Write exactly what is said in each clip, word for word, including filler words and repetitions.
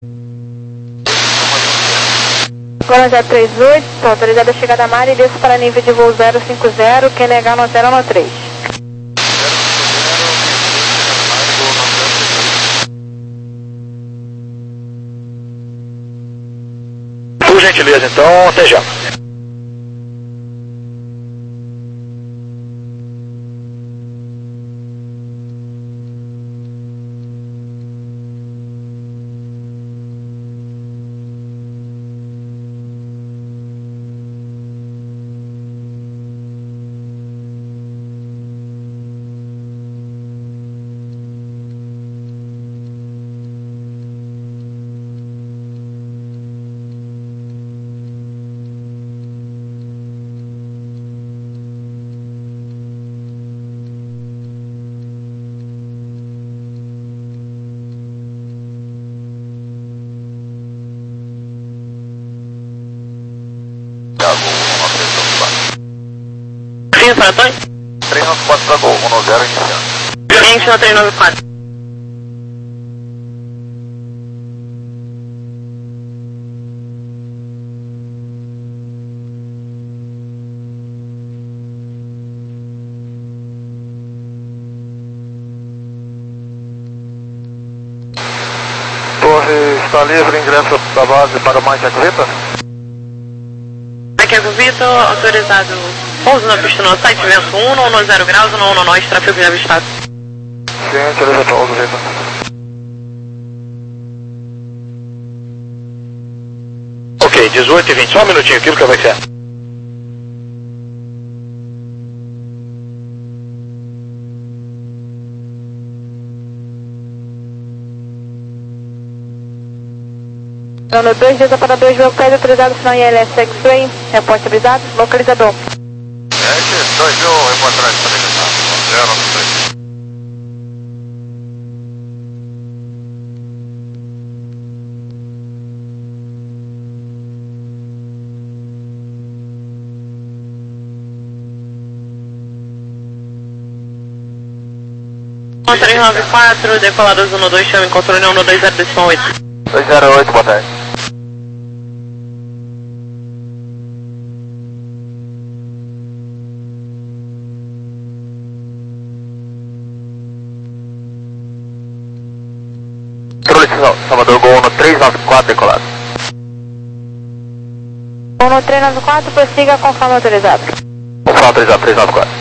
Agora zero três oito, autorizada a chegada a mar e desço para nível de voo zero cinco zero, Q N H no zero um três. Por gentileza, então, até já. Sim, para Antônio? três nove quatro para Gol, um nove zero iniciando. Gente, no três nove quatro. Torre está livre, ingresso da base para mais Jacovita. Aqui é Jacovita, autorizado pouso na pista no site, vento um, não no zero graus, não no nós, tráfego de avistado. Sim, beleza, pouso, Vitor. Ok, dezoito e vinte, só um minutinho, aquilo que vai ser. Ano dois, desça para dois, meu pé, autorizado sinal I L S X-Ray, reporte avisado, localizador. Sete, dois mil, reportagem para ele, zero três. três nove quatro, decolador um dois, chama em controle um dois zero decimal oito. dois zero oito, boa tarde. Controle Salvador, Gol no três nove quatro, decolado. Gol no três nove quatro, prossiga conforme autorizado. Conforme autorizado, três nove quatro.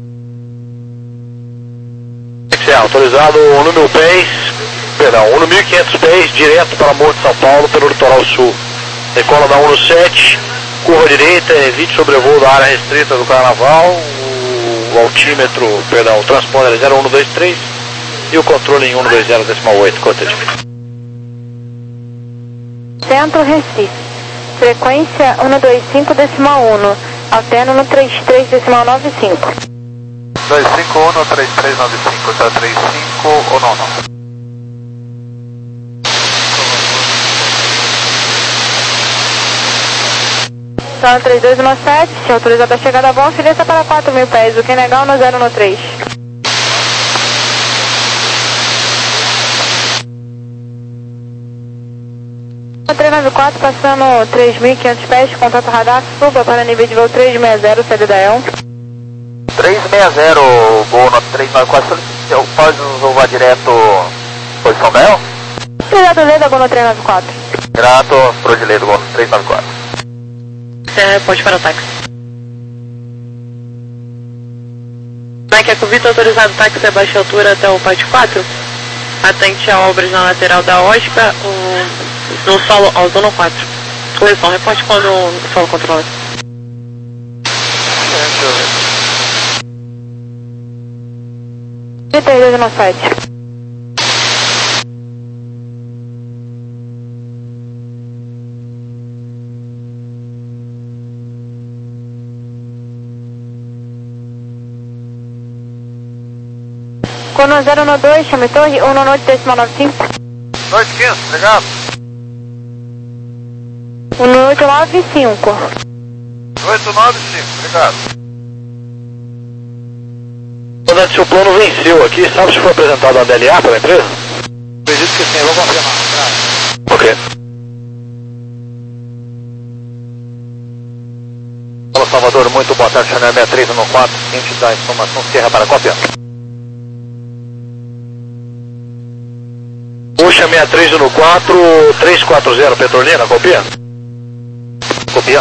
É autorizado um no mil pés, perdão, um no mil e quinhentos pés, direto para Morro de São Paulo, pelo litoral sul. Decola da um no sete, curva direita, evite sobrevoo da área restrita do Carnaval, o altímetro, perdão, o transponder é zero um dois três e o controle em um dois zero decimal oito, cortejo. Centro Recife, frequência um dois cinco decimal um, alterno no trinta e três decimal noventa e cinco. dois cinco um, três três nove cinco, zero três cinco ou não, não. São três dois um sete, autorizado a chegada a bom, desça para quatro mil pés, o Q N H no zero um três. três nove quatro, passando três mil e quinhentos pés, contato radar, suba para nível de voo três seis zero, saída da E L. três seis zero, Gol no três nove quatro, pode voar direto posição da E L? Obrigado, Leda, Gol no três nove quatro. Grato, Prodiledo, Gol no três nove quatro. É, pode para o táxi. Mike Ecovita, autorizado táxi a baixa altura até o pátio quatro. Atente a obras na lateral da OSPA, o, no solo ao zona quatro. Coleção, reporte quando o solo controlado. três dois um sete. Cono zero um dois, chame torre, um oito decimal noventa e cinco. dois quinhentos, obrigado. um oito nove cinco. oito nove cinco, obrigado. Comandante, seu plano venceu aqui, sabe se foi apresentado a D L A para a empresa? Acredito que sim, vou confirmar. Ok. Salvador, muito boa tarde, Chanel sessenta e três um quatro, seguinte da informação Sierra para a cópia. Puxa sessenta e três um quatro, três quatro zero, Petrolina, copia? Copia.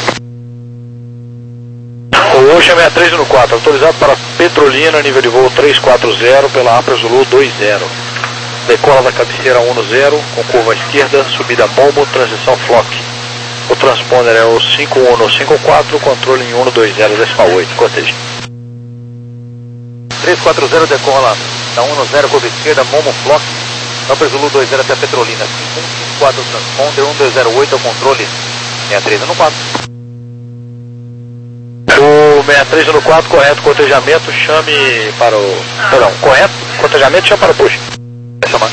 O Ocean sessenta e três um quatro, autorizado para Petrolina, nível de voo três quatro zero, pela Upper Zulu dois zero. Decola da cabeceira um zero, com curva à esquerda, subida Momo, transição Flock. O transponder é o cinco um cinco quatro, controle em um dois zero decimal oito, cortejo. três quatro zero decola da um zero, curva esquerda, Momo Flock. Upper Zulu dois zero até a Petrolina, cinco um cinco quatro, transponder um dois zero oito, é o controle sessenta e três um quatro. O sessenta e três um quatro, correto, cotejamento, chame para o... Perdão, correto, cotejamento, chame para o push. É chamar.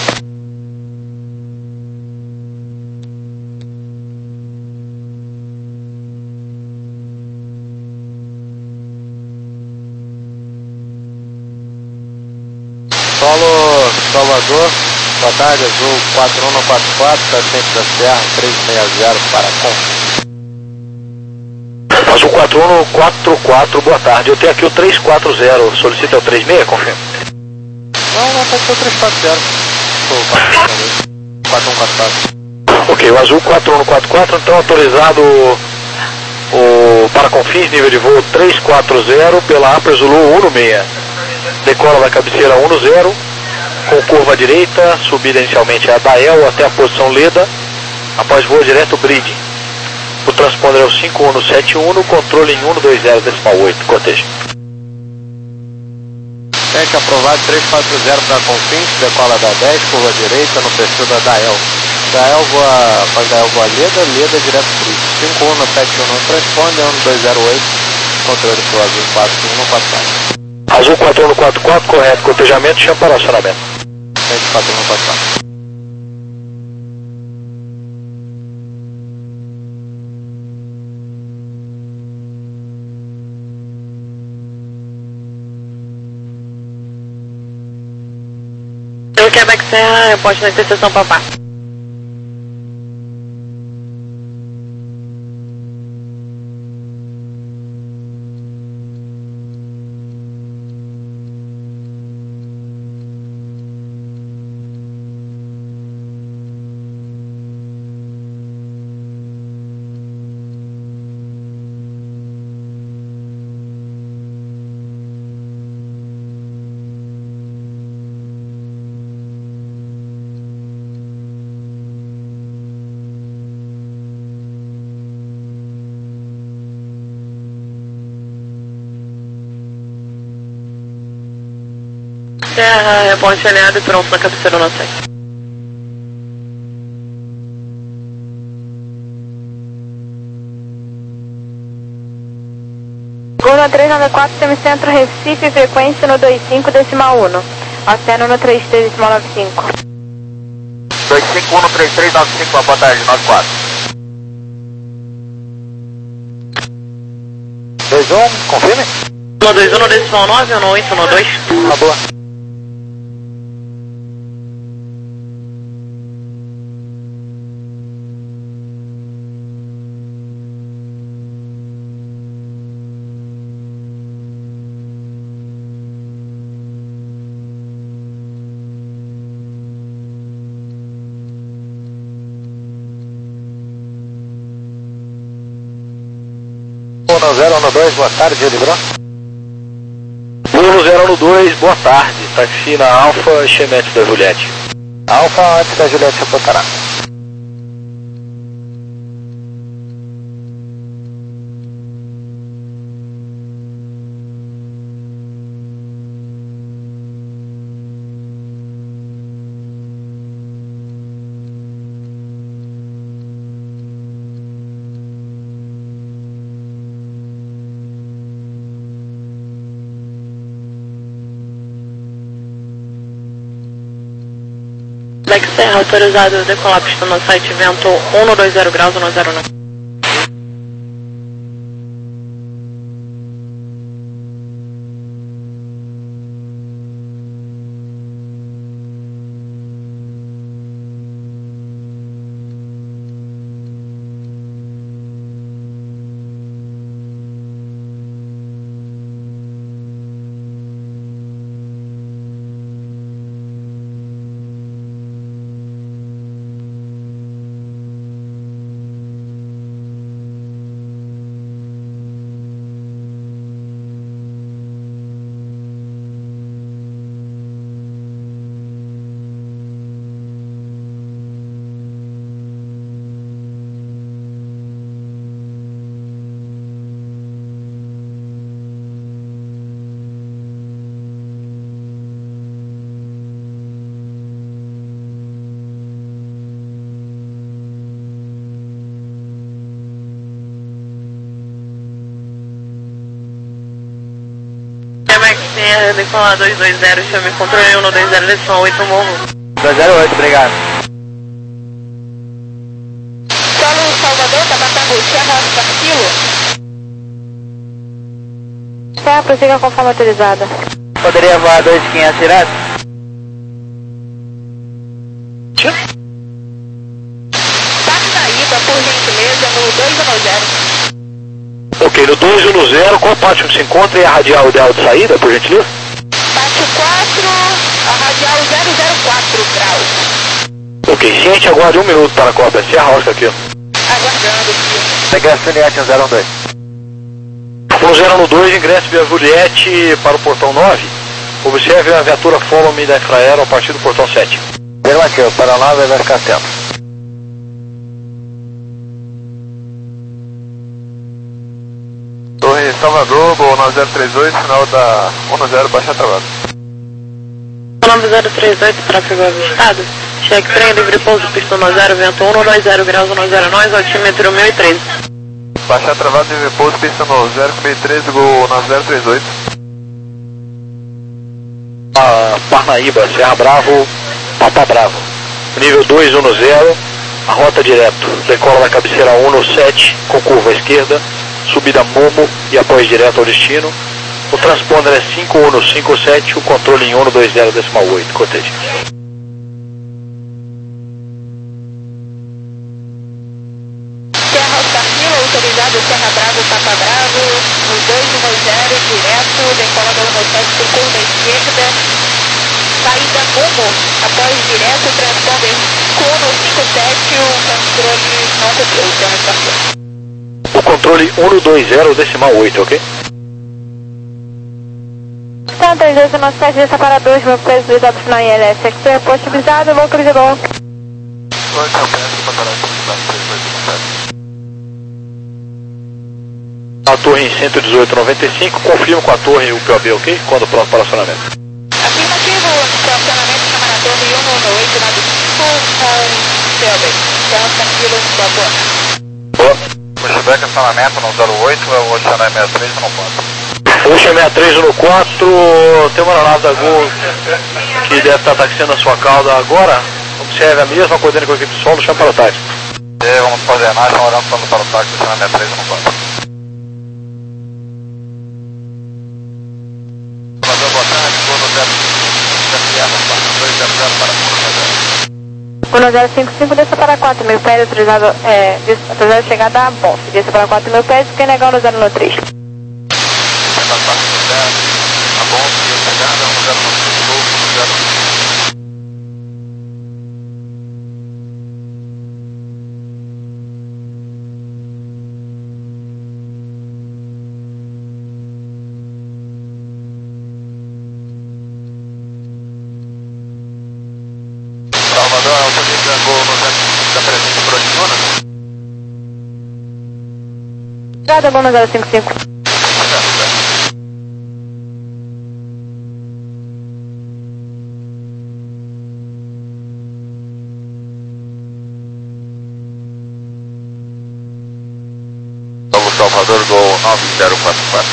Solo Salvador, boa tarde, Azul quatro um quatro quatro, está centro da Serra, três seis zero para com. Azul quatro um quatro quatro, boa tarde. Eu tenho aqui o três quatro zero, solicita o três seis, confirma. Não, não, pode ser o três quatro zero. quatro um quatro quatro. Ok, o Azul quatro um quatro quatro, então autorizado o para confins, nível de voo três quatro zero, pela Upper Zulu um seis. Decola da cabeceira um zero, com curva à direita, subida inicialmente é a Dael até a posição Leda, após voo direto Bridge. O transponder é o cinco um sete um, controle em um dois zero decimal oito, cortejo. Teste aprovado três quatro zero para Confins, decola da dez, curva direita no perfil da Dael. Dael voa, faz Dael voa Leda, Leda direto Bridge. cinco um sete um, transponder um dois zero oito, controle para o Azul quatro um quatro quatro. Azul quatro um quatro quatro, correto, cotejamento, chama para acionamento. Teste quatro um quatro quatro. Eu Quebec Serra, reporte na interseção Papá. Serra, reporte alinhado e pronto na cabeceira no sete. Gol três nove quatro, semicentro Recife, frequência no dois cinco decimal um. Aceno no três três decimal nove cinco. dois cinco um três três nove cinco, boa tarde, nove quatro. dois um, confirme? um dois um decimal nove, um oito um dois. Tá boa. um zero um dois, boa tarde, Librão. um zero um dois, boa tarde. Taxi na Alfa, Chemete da Juliette. Alfa, antes da Juliette reportará. Quebec Serra, autorizado decolar pista no site, vento um dois zero graus, um zero nove. decolar dois dois zero, chame controle um dois zero, direção oito, morro. dois zero oito, obrigado. Solo Salvador, Tabatango, Serra Oscar Kilo. Serra, prossiga com forma autorizada. Poderia voar dois quinhentos direto? Saída, por gentileza, no dois um zero. Ok, no dois um zero, qual pátio que se encontra e a radial ideal de saída, por gentileza? Pátio quatro, a radial zero zero quatro graus. Ok, ciente, aguarde um minuto para a cópia. Serra Oscar aqui. Aguardando, filho. Ingresso Juliette um zero um dois. um zero um dois, ingresso via Juliette para o portão nove. Observe a viatura Follow-me da Infraero a partir do portão sete. Afirmativo, para nove vai ficar tempo. Torre Salvador, Gol nove zero três oito, final da um zero, baixa travado. nove zero três oito, tráfego avistado. Cheque trem, livre pouso, pista um zero, vento um dois zero graus um zero nós, altímetro mil e treze. Baixa travado, livre pouso, pista no zero mil e treze, Gol nove zero três oito. A Parnaíba, Serra Bravo, Papa Bravo. Nível dois um zero, a rota direto. Decola da cabeceira um no sete, com curva à esquerda. Subida Momo e apoio direto ao destino. O transponder é cinco um cinco sete, o controle em um dois zero decimal oito. Cortejo. Serra Oscar Kilo, autorizado Serra Bravo, Papa Bravo, no dois um zero, direto, decola da um sete com curva à esquerda. Saída Momo, apoio direto, transponder um cinco sete, o controle não recebeu, Serra Oscar Kilo. O controle um dois zero decimal oito, ok? São três dois um sete, desça para dois, meu peso visado final em L S. Aqui é posto visado, localizador. A torre em cento e dezoito noventa e cinco, confirma com a torre o P O B, ok? Quando pronto para acionamento. Afirmativo, estacionamento chama na torre um oito nove cinco com P O B. Serra Oscar Kilo, boa boa. Boa. Pushback, acionamento no zero oito, o Ocean sessenta e três no quatro. Ocean sessenta e três no quatro, tem uma aeronave da Gol que deve estar taxiando a sua cauda agora. Observe a mesma coordenada com a equipe de solo, chama para o táxi. E vamos fazer a marcha, olhando para o táxi, Ocean sessenta e três no quatro. Salvador, boa tarde, Gol no zero um zero cinco cinco, desça para quatro mil pés, autorizado, é, autorizado chegada a Bonf. Desça para quatro mil pés, quem negar no zero três. Salvador, autoriza Gol no zero da presença proximona. Obrigada, Gol no zero cinco cinco. Salvador, Gol nove zero quatro quatro.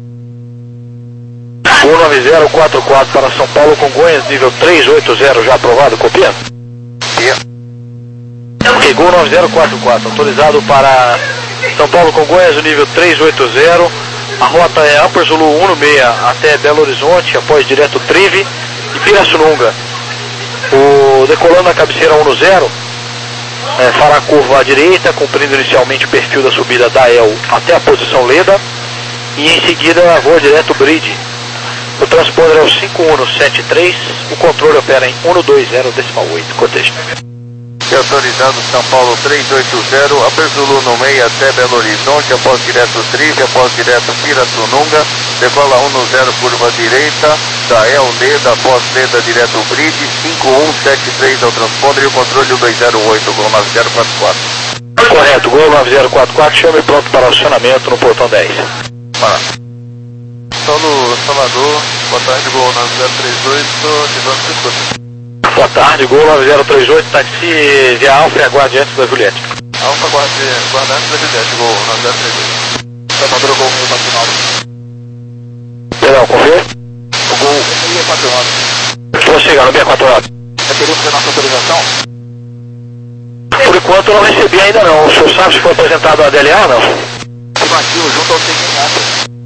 um nove zero quatro quatro para São Paulo, Congonhas, nível três oito zero, já aprovado, copia? Yeah. Ok, Gol nove zero quatro quatro, autorizado para São Paulo, Congonhas, nível três oito zero. A rota é Upper Zulu um seis até Belo Horizonte, apoio direto Trive e Pirassununga. O decolando a cabeceira um zero, é, fará curva à direita, cumprindo inicialmente o perfil da subida da E L até a posição Leda e em seguida voa direto Bridge. O transponder é o cinco um sete três, o controle opera em um dois zero decimal oito, cortejo. E autorizado São Paulo três oito zero, Upper Zulu no meio até Belo Horizonte, após direto Trive, após direto Pirassununga, decola um zero, curva direita, da E L Leda, após Leda direto Bridge, cinco um sete três ao transponder e o controle dois zero oito, Gol nove zero quatro quatro. Correto, Gol nove zero quatro quatro, chame pronto para acionamento no portão dez. Para. Solo Salvador, boa tarde, Gol nove zero três oito, nível de escuta. Boa tarde, Gol nove zero três oito, táxi via Alfa e aguarde antes da Juliette. Alfa, guarde, guarda antes da Juliette, Gol nove zero três oito. Salvador, Gol no final. Perdão, confirma? O Gol um seis quatro nove. Prossiga, no seis quatro nove. Já teríamos a nossa autorização? Por enquanto eu não recebi ainda não. O senhor sabe se foi apresentado a D L A ou não? Afirmativo, junto ao segmento.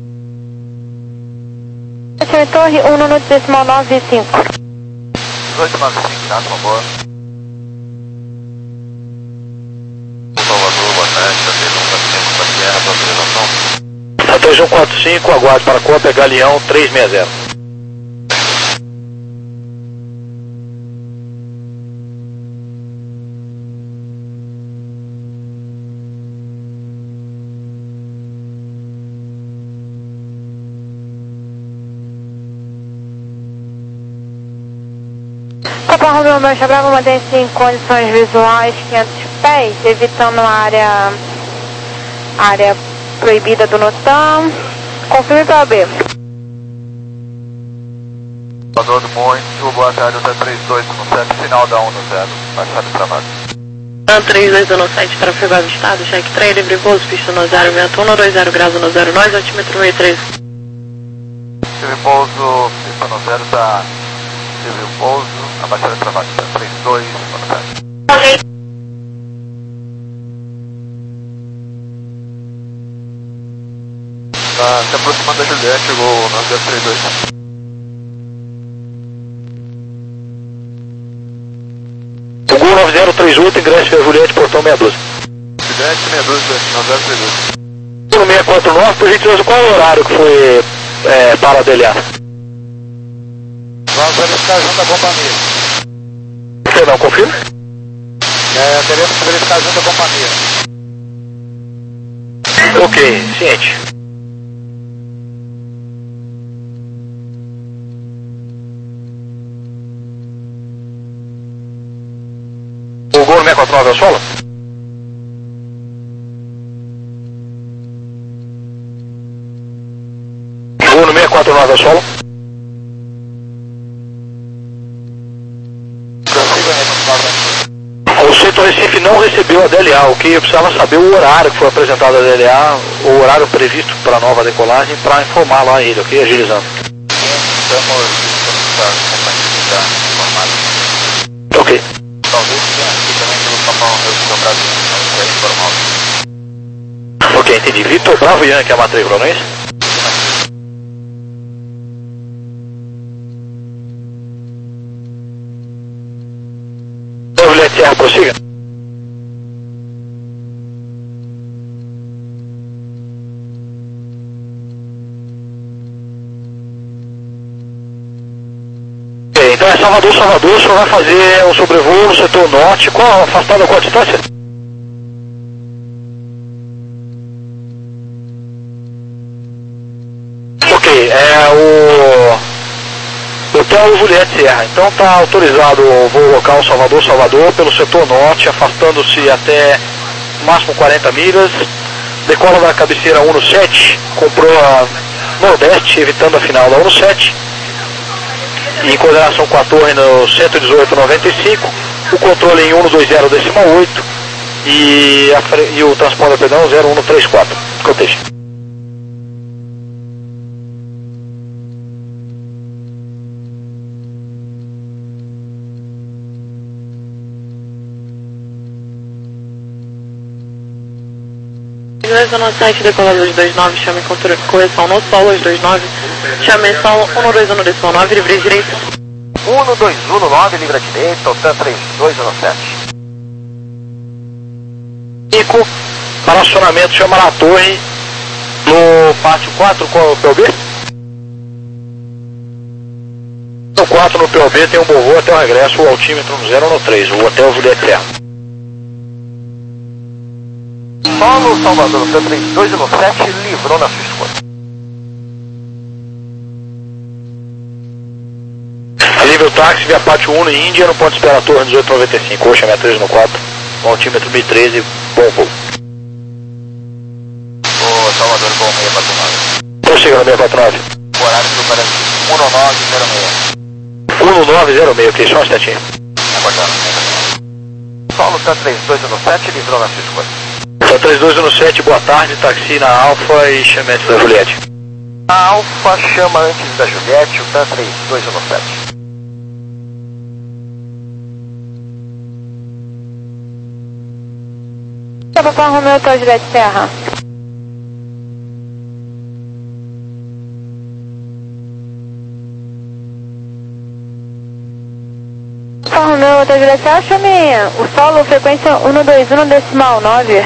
Senhor Torre, um no decimal nove cinco. dezoito nove cinco, tá, por favor. Salvador, boa tarde, tá tendo um paciente para terra, para autorização. A três um quatro cinco, aguarde para a Copa, Galeão três seis zero. Copa Romeo Mancha Bravo, mantém-se em condições visuais quinhentos pés, evitando a área, área proibida do NOTAM. Confirme para B. Salvador do Muito, boa tarde, até três dois um sete, final da um no zero, baixado travado. três dois um sete, tráfego avistado, cheque trem, livre voo, pista no zero, vento um dois zero graus no zero, nós, altímetro meio três. Livre pouso, pista no zero, tá. Livre pouso, abaixada travado, tá três dois um sete. Ok. Tá se aproximando da Juliette, chegou o nove zero três dois. O Gol nove zero três oito, ingresso para Juliette, portão seis doze. Juliette seis doze, nove zero três dois. No seis quatro nove, por gentileza, qual é o horário que foi é, para a D L A? Vamos verificar junto à companhia. Perdão, confirma? É, teremos que verificar junto à companhia. Ok, ciente. O Gol no seis quatro nove é o solo? Gol no seis quatro nove é o solo? O Centro Recife não recebeu a D L A, o que eu precisava saber o horário que foi apresentado a D L A, o horário previsto para a nova decolagem, para informar lá ele, ok? Agilizando. Estamos a companhia informada. Ok. Talvez tenha aqui também pelo Capão Rio do Brasil, não sei informar. Ok, entendi. Vitor Bravo Yankee é a matrícula, não é isso? Juliette Serra, prossiga. Ok, então é Salvador, Salvador, o senhor vai fazer um sobrevoo no setor norte, qual afastado a qual distância? Ok, é o Hotel Juliette Serra, então está autorizado o voo local Salvador, Salvador, pelo setor norte, afastando-se até máximo quarenta milhas, decola da cabeceira um no sete, comprou a nordeste, evitando a final da um no sete, e em coordenação com a torre no cento e dezoito noventa e cinco, o controle em um no dois zero decimal oito e, a, e o transponder, perdão, zero um no trinta e quatro, coteja. dois um sete, decolado dois dois nove, chame correção no solo, dois dois nove, chame solo um dois um decimal nove, livre direita. um dois um nove, livre direita, Otan três dois um sete. cinco, para acionamento, chama na torre, no pátio quatro, qual é o P O B? No quatro, no P O B, tem um bom voo até o regresso, o altímetro no zero no três, o Hotel Juliette Serra. Solo Salvador, Otan três dois um sete, livrou na sua escolha. Livre o táxi via pátio um em Índia, no ponto de espera torre dezoito noventa e cinco, Oxa, sessenta e três no quatro, o altímetro mil e treze, bom voo. Ô Salvador, bom seis quatro nove. Prossiga no seis quatro nove. Horário do Brasil, um nove zero seis. um nove zero seis, ok, só um instantinho. Aguardando. Solo Otan três dois um sete, livrou na sua escolha. Otan três dois um sete, boa tarde, taxi na Alfa e chamete da Juliette. A Alfa chama antes da Juliette, o T A três dois um sete. Papa Romeo, Hotel Juliette Serra. Papa Romeo, Hotel Juliette Serra, chame o solo, frequência um dois um decimal nove.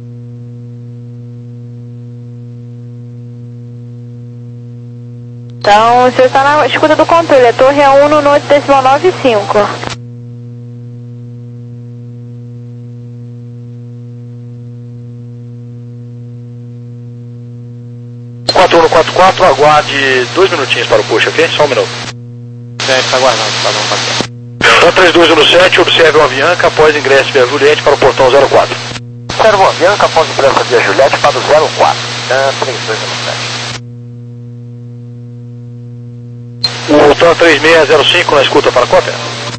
Então, você está na escuta do controle, a torre é um no decimal nove cinco. quatro um quatro quatro, aguarde dois minutinhos para o push, ok? Só um minuto. Já está aguardando, está não tá T A três dois um sete, observe o Avianca após ingresso via Juliette para o portão zero quatro. Observe o Avianca após ingresso via Juliette para o zero quatro. T A três dois um sete. O T A três seis zero cinco na escuta para a cópia.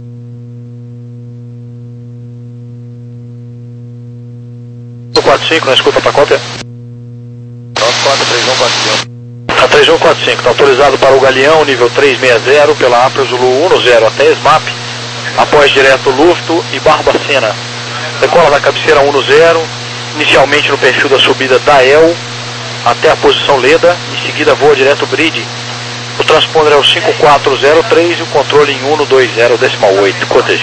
O quatro cinco na escuta para a cópia. quatro três um quatro cinco. T A três um quatro cinco, está autorizado para o Galeão, nível trezentos e sessenta, pela Apple Zulu um zero até SMAP, após direto Lufto e Barbacena. Decola da cabeceira um zero, inicialmente no perfil da subida da E L até a posição Leda, em seguida voa direto Bridge. O transponder é o cinco quatro zero três e o controle em um dois zero decimal oito. Coteja.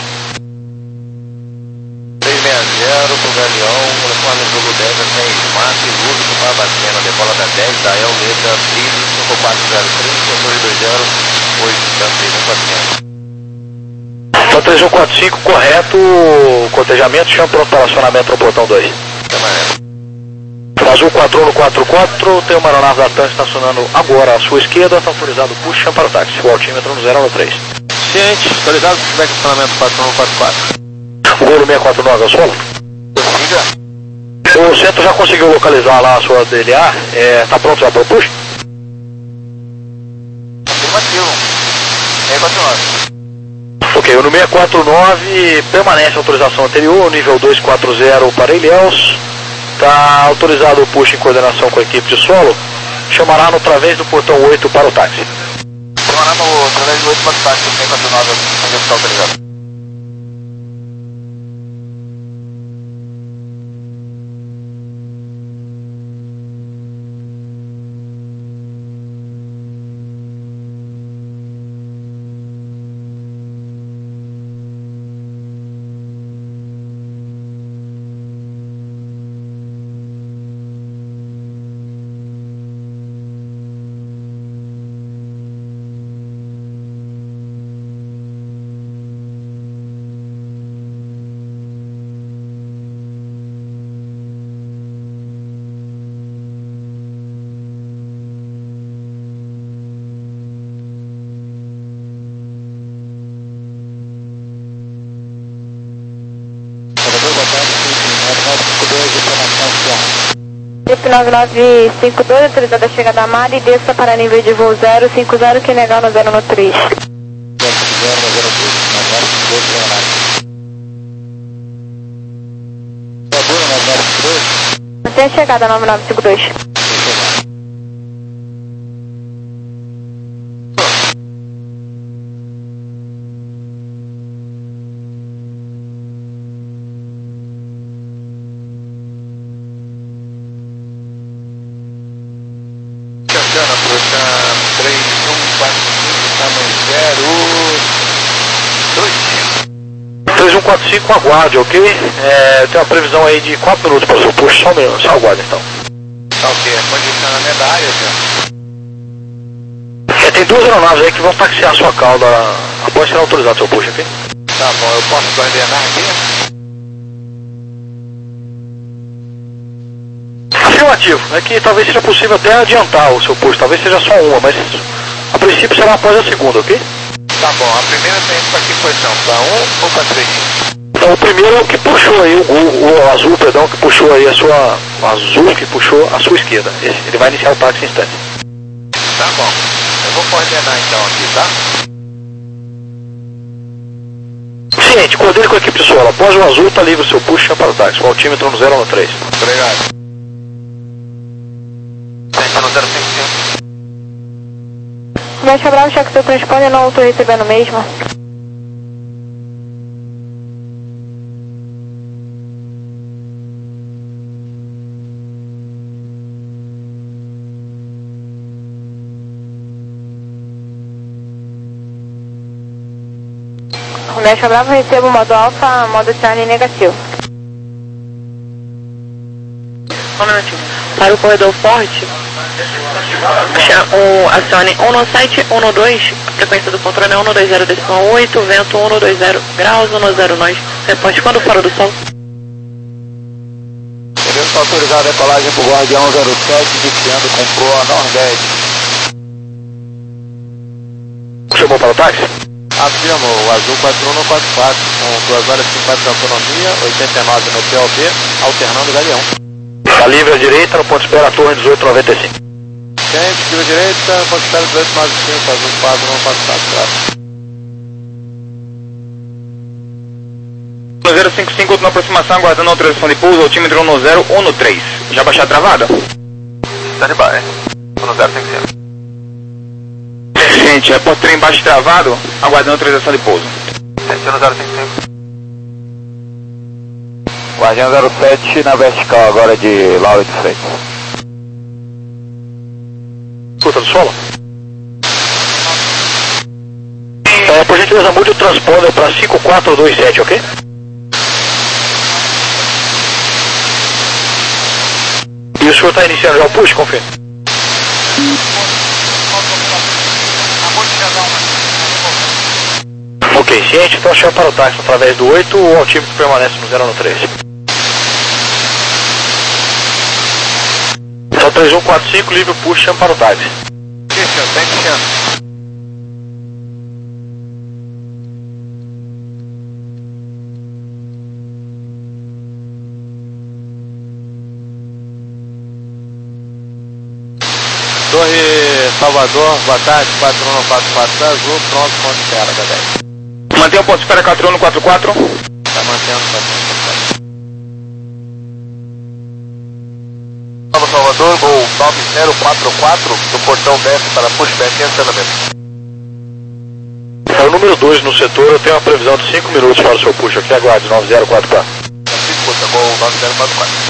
três seis zero para o Galeão, telefone Zulu dez até SMAP, Lufto, Barbacena, decola da dez, da E L, Leda, Bridge, cinco quatro zero três, controle dois zero oito, T A três um quatro cinco. T A três um quatro cinco, correto, cotejamento, chama pronto para acionamento no portão dois. Azul quatro um quatro quatro, tem uma aeronave da TAM estacionando agora à sua esquerda, está autorizado o push, chama para o táxi, o altímetro no zero um três. Ciente, autorizado, feedback estacionamento quatro um quatro quatro. O Golo seiscentos e quarenta e nove é o solo? O centro já conseguiu localizar lá a sua D L A, está é, pronto já para o push? Afirmativo. seiscentos e quarenta e nove. Ok, o no seiscentos e quarenta e nove permanece a autorização anterior, nível duzentos e quarenta para Ilhéus. Está autorizado o push em coordenação com a equipe de solo. Chamará no través do portão oito para o táxi. Chamará no través do oito para o táxi, seiscentos e quarenta e nove, onde está autorizado. Trip nove nove cinco dois, autorizada a chegada da Mari, desça para nível de voo zero cinco zero, que negar no zero no três. Tem a chegada nove nove cinco dois. três um quatro cinco, aguarde, ok? É, tem uma previsão aí de quatro minutos para o seu push, só um minuto, só aguarde então. Tá ok, condicionamento da área, já. É, tem duas aeronaves aí que vão taxiar a sua cauda após ser autorizado o seu push, ok? Tá bom, eu posso coordenar aqui? Afirmativo, é que talvez seja possível até adiantar o seu push, talvez seja só uma, mas a princípio será após a segunda, ok? Tá bom, a primeira tem para que posição? Para um ou para três? Então o primeiro é o que puxou aí, o, o, o azul, perdão, que puxou aí a sua, o azul que puxou a sua esquerda. Esse, ele vai iniciar o táxi em instante. Tá bom, eu vou coordenar então aqui, tá? Ciente, coordene com a equipe de solo. Após o azul, está livre o seu push, chama para o táxi. O altímetro no zero um três. Obrigado. Sente no zero cinco cinco. Romete Bravo, cheque seu transponder, não estou recebendo mesmo. Romete Bravo, recebo modo alfa, modo Charlie negativo. Um minutinho. Para o corredor forte, o, acione um no sete, um no dois, a frequência do controle é um no dois zero decimal oito, vento um no dois zero graus, um no zero nós, reposte quando fora do sol. Beleza, autorizado a decolagem para o Guardião zero sete, descendo com proa Nordeste. Chamou para o táxi? Afirmo, o Azul quatro um quatro quatro, com duas horas e cinquenta de autonomia, oitenta e nove no P O B, alternando o Galeão. Está livre à direita, no ponto espera, torre dezoito noventa e cinco. Gente, livre à direita, ponto espera dezoito noventa e cinco, Azul quatro um quatro quatro. zero cinco cinco, na aproximação, aguardando a autorização de pouso, altímetro um no zero, um no três. Já baixar a travada? Stand by. um no zero cinco cinco. Gente, é por trem baixo travado, aguardando a autorização de pouso. Gente, um no zero cinco cinco. Guardião zero sete na vertical agora de Lauro de Freitas. Escuta do solo? É, por gentileza, mude o transponder para cinco quatro dois sete, ok? E o senhor está iniciando já o push, confia? Ok, ciente, então chama para o táxi através do oito, o altímetro permanece no zero no três. Então três um quatro cinco, livre o push, chama para o táxi. Christian, tem Christian. Torre Salvador, boa tarde, quatro um quatro quatro Azul, pronto, ponto espera, da dez. Mantém o ponto espera quatro um quatro quatro. Tá mantendo, tá mantendo. Nova Salvador, Gol nove zero quatro quatro, do portão desce para pushback e acionamento. É o número dois no setor, eu tenho uma previsão de cinco minutos para o seu push aqui, aguarde nove zero quatro quatro. Escuta, Gol nove zero quatro quatro.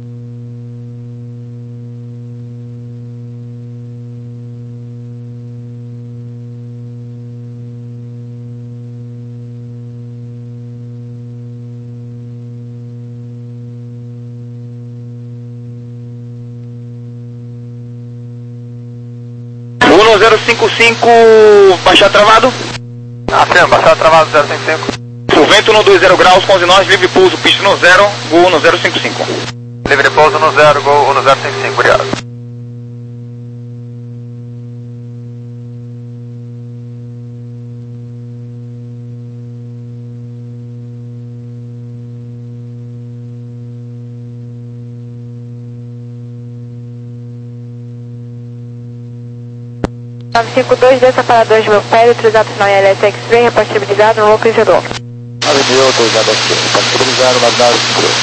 um no zero cinco cinco, baixar travado. Afirma, baixar travado zero cinco cinco. O vento no dois zero graus, com nós, livre pouso, pista no zero, Gol no zero cinco cinco. Livre pouso no zero, Gol no zero cinco cinco, obrigado. nove cinco dois, desça para dois mil pé, autorizado sinal I L S X-Ray, repostibilizado no localizador. nove mil, autorizado aqui, repostibilizado, validado, seguro.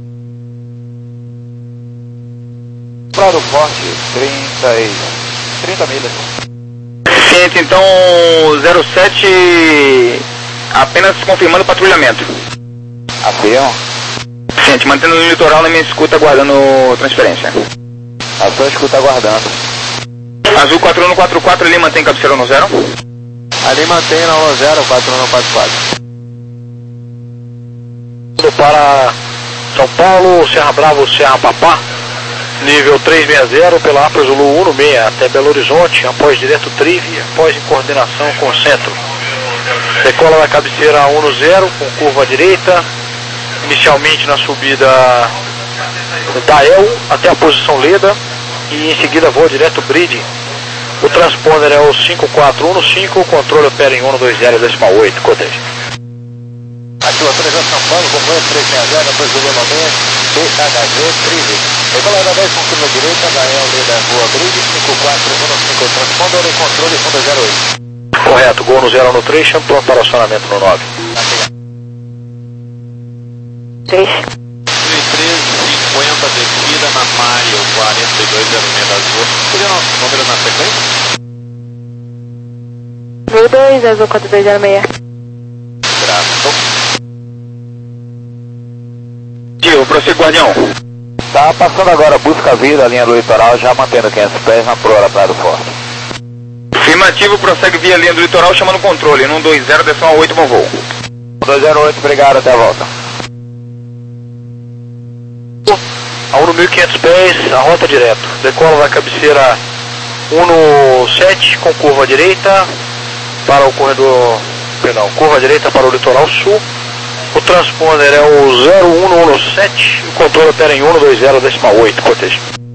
Para o forte, trinta e... trinta milhas. Ciente, então, zero sete, apenas confirmando o patrulhamento. Avião, Ciente, mantendo no litoral na minha escuta, aguardando transferência. a sua escuta aguardando. Azul quatro um quatro quatro, ali mantém cabeceira no zero. Ali mantém na um zero, quatro um quatro quatro. Para São Paulo, Serra Bravo, Serra Papá, nível trezentos e sessenta pela Apra Zulu um no seis até Belo Horizonte, após direto Trive, após em coordenação com o centro. Decola na cabeceira um no zero, com curva à direita, inicialmente na subida da El até a posição Leda, e em seguida voa direto Bridge. O transponder é o cinco quatro um no cinco, o controle opera em um no dois zero decimal oito, coteja. Aqui o autorização São Paulo, companhia trezentos e sessenta, depois do Lula meia, B H G, Trive. Decolada dez com curva direita, da El Leda, voa Bridge, cinco quatro um no cinco, transponder e controle um dois zero oito. Correto, Gol no zero no três, chama pronto para acionamento no nove. três. treze cinquenta, descida na Mário, quarenta e dois zero seis Azul. Seria nosso número na sequência? dois, Azul quatro dois zero seis. Grato. Tio, prossigo, Guardião. Tá passando agora, busca a vida, a linha do litoral, já mantendo quinhentos pés na proa da Praia do Forte. Afirmativo, prossegue via linha do litoral chamando o controle. um dois zero, decimal oito, bom voo. um dois zero oito, obrigado, até a volta. A um mil e quinhentos pés, a rota direto. Decola da cabeceira um no sete com curva à direita para o corredor, perdão, curva à direita para o litoral sul. O transponder é o zero um no um no sete, o controle opera em um dois zero decimal oito, cortejo.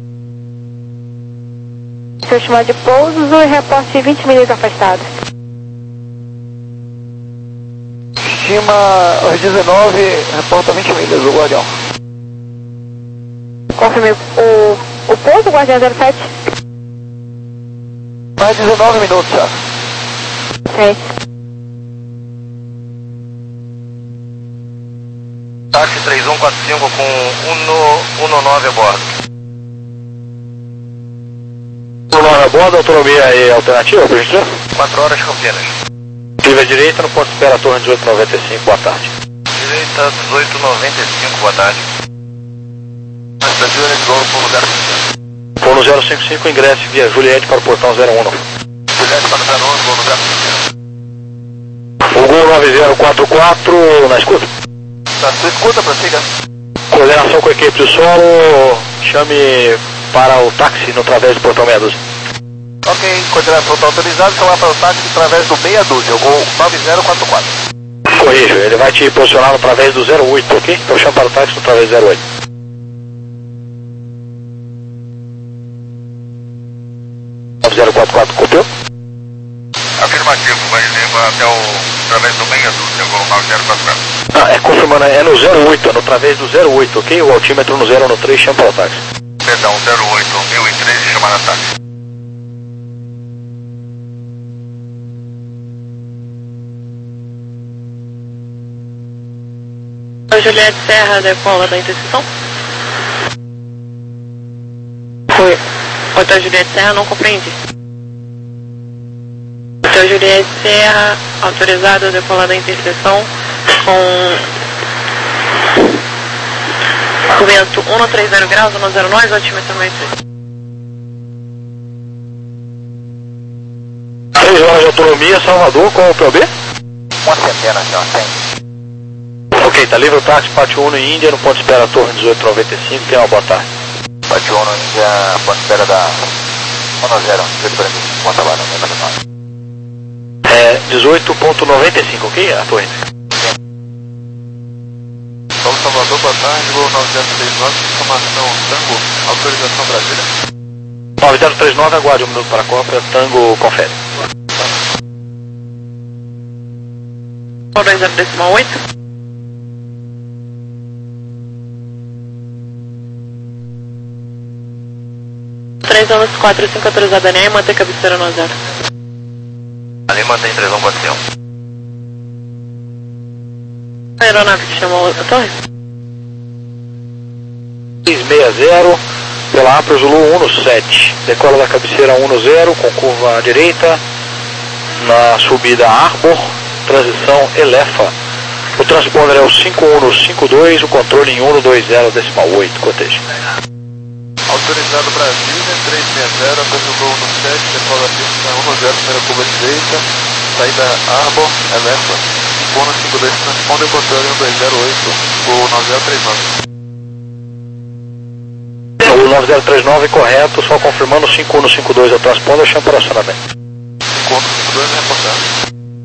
Seu estimado de pousos e reporte vinte milhas afastado. Estima aos dezenove, reporta vinte milhas, o Guardião. Confirme o, o pouso, Guardião zero sete. Mais dezenove minutos já. Sim. Táxi três um quatro cinco com um no nove a bordo. um no nove a bordo, autonomia e alternativa, por gentileza? quatro horas Campinas. Curva à direita no ponto de espera, torre dezoito noventa e cinco, boa tarde. Direita dezoito noventa e cinco, boa tarde. Brasil, Gol, Polo zero cinco cinco. Polo zero cinco cinco, ingresse via Juliette para o portão zero um. Juliette para o zero um, Gol no zero cinco cinco. O Gol nove zero quatro quatro na escuta. Tá, tu escuta, prossiga. Coordenação com a equipe do solo, chame para o táxi no través do portão meia dúzia. Ok, coordenação está autorizada, chamar para o táxi através do meia dúzia, o Gol nove zero quatro quatro. Corrijo, ele vai te posicionar no través do zero oito, ok? Então chama para o táxi no través do zero oito. nove zero quatro quatro, copiou? Afirmativo, vai levar até o através do meia dúzia, Gol nove zero quatro quatro. Ah, é confirmando, é no zero oito, é no través do zero oito, ok? O altímetro no zero no três, chama para o táxi. Perdão, zero oito, mil e treze, chamar a táxi. Juliette Serra, decola da interseção. Foi. Hotel Juliette Serra, não compreendi. Hotel Juliette Serra, autorizado a decolar da interseção com vento um no três zero graus, um no zero nove, altímetro meio três. três horas de autonomia, Salvador, qual é o P O B? Uma centena já, tem. Ok, tá livre o táxi, Pátio Uno em Índia, no ponto de espera Torre dezoito noventa e cinco, tenha uma boa tarde. Pátio Uno, Índia, ponto de espera da um zero, dezoito quarenta e cinco, ponta lá no meio da É dezoito ponto noventa e cinco, ok? A torre. São Salvador, boa tarde, Gol nove zero três nove, informação Tango, autorização Brasília. nove zero três nove, aguarde um minuto para a Copa, Tango, confere. dois zero decimal oito. três anos quatro cinco autorizada N E M, mantém cabeceira no zero. Ali mantém três um quatro um. A aeronave que chamou a torre? seis sessenta, pela Apra Zulu um no sete. Decola da cabeceira um no zero, com curva à direita, na subida Arbor, transição Elefa. O transponder é o cinco um no cinco dois, o controle em um no dois zero decimal oito, coteja. Autorizado Brasília, três seis zero, apenas o Gol no sete, decola pista um no zero, primeira curva direita, saída Arbor, Elefa, cinco um no cinco dois, transponder o controle um dois zero oito, Gol nove zero três nove. O nove zero três nove correto, só confirmando o cinco um no cinco dois, o transponder, chama para acionamento. cinco um no cinco dois, reportado.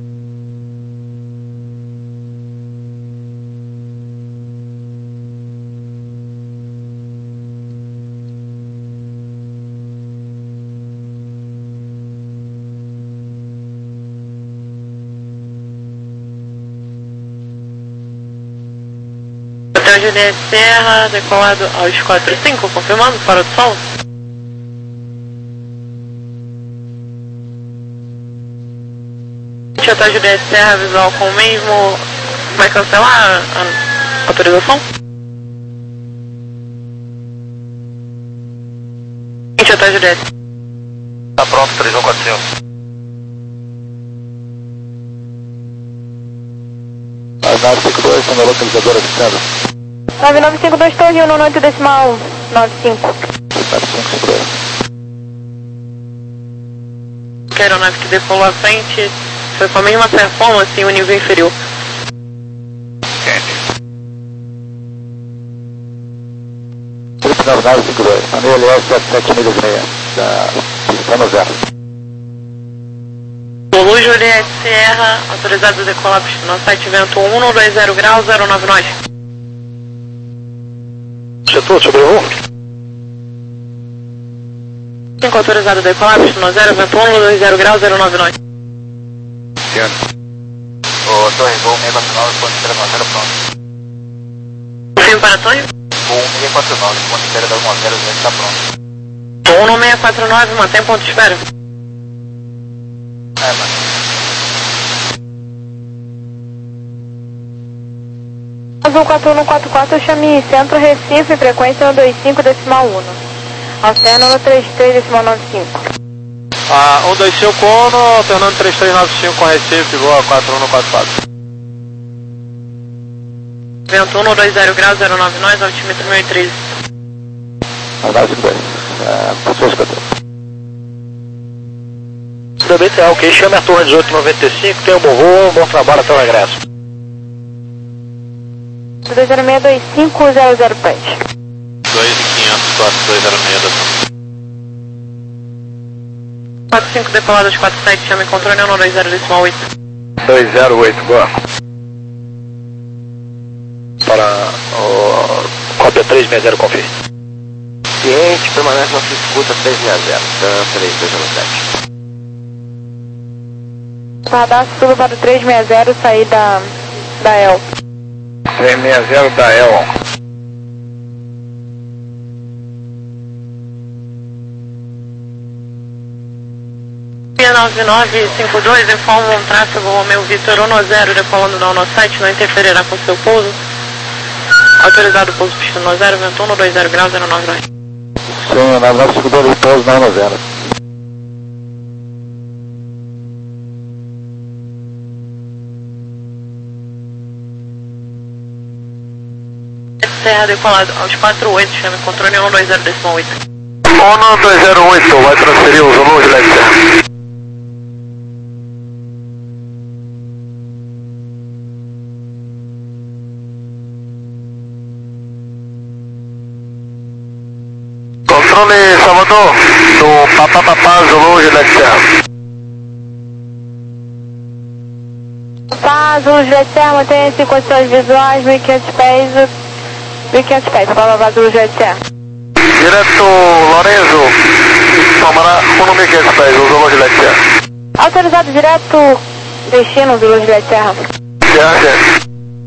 Hotel Juliette Serra, decolado aos quatro cinco, confirmando, fora do solo. Hotel Juliette Serra, visual com o mesmo. Vai cancelar a autorização? Hotel Juliette. Tá pronto, três um quatro cinco. dois, está na localizadora Alexandre. nove nove cinco dois Torre, um oito decimal nove cinco. quatro cinco cinco dois. Que a aeronave que decolou à frente foi com a mesma performance em um nível inferior. Felipe nove nove cinco dois, a meia L S sete sete milhas e meia, da pista no zero. Lulu Juliette Sierra, autorizado a decolar no site vento um dois zero graus, zero nove nós. Setor, sobrevoo. cinco autorizado a decolar no zero, vento um dois zero graus, zero nove nós. O Torre, voo seis quatro nove, ponto zero zero, pronto. Confirme para Antônio. Voo seis quatro nove, ponto zero zero, já está pronto. Voo um seis quatro nove, mantém ponto de espera. É, mano. Azul quatro um quatro quatro, chame Centro Recife, frequência um dois cinco decimal um. Alterno no três três decimal nove cinco. Ah, um dois cinco Ono, alternando três três nove cinco com Recife, voa quatro um quatro quatro. Vento um dois zero graus, zero nove nós, altímetro mil e treze. nove nove cinco dois, é, passou os quatro. B T A, ok, chame a torre dezoito noventa e cinco, tem um bom voo, bom trabalho até o regresso. dois zero seis dois cinco zero zero pente. dois quinhentos, quatro dois zero seis. quatro cinco decoladas, quatro sete, chame controle um dois zero decimal oito. dois zero oito, boa. Para o cópia três seis zero, confirme. Ciente, permanece na sua escuta três seis zero, três dois zero sete. Radar, suba para o três seis zero, saída da E L. três seis zero da E L. nove nove cinco dois, informa um tráfego Romeo Vitor um zero, decolando da nosso site, não interferirá com seu pouso. Autorizado o pouso pista no zero, vento um dois zero graus, zero nove nós. Sim, nove nove cinco dois, pouso no zero. Serra decolado aos quatro oito, chame controle um dois zero decimal oito. um dois zero oito, vai transferir o Zulu de Lexer. Controle Salvador, do Papapá Zulu de Lexer. Paz, Azul Juliette Sierra, mantenha-se em condições visuais, mil e quinhentos pés, mil e quinhentos pés, Papapá Azul Juliette Sierra. Direto Lorenzo, tomará um mil e quinhentos pés, o Zulu de Lexer. Autorizado direto, destino, Zulu Juliette Sierra. Viagem.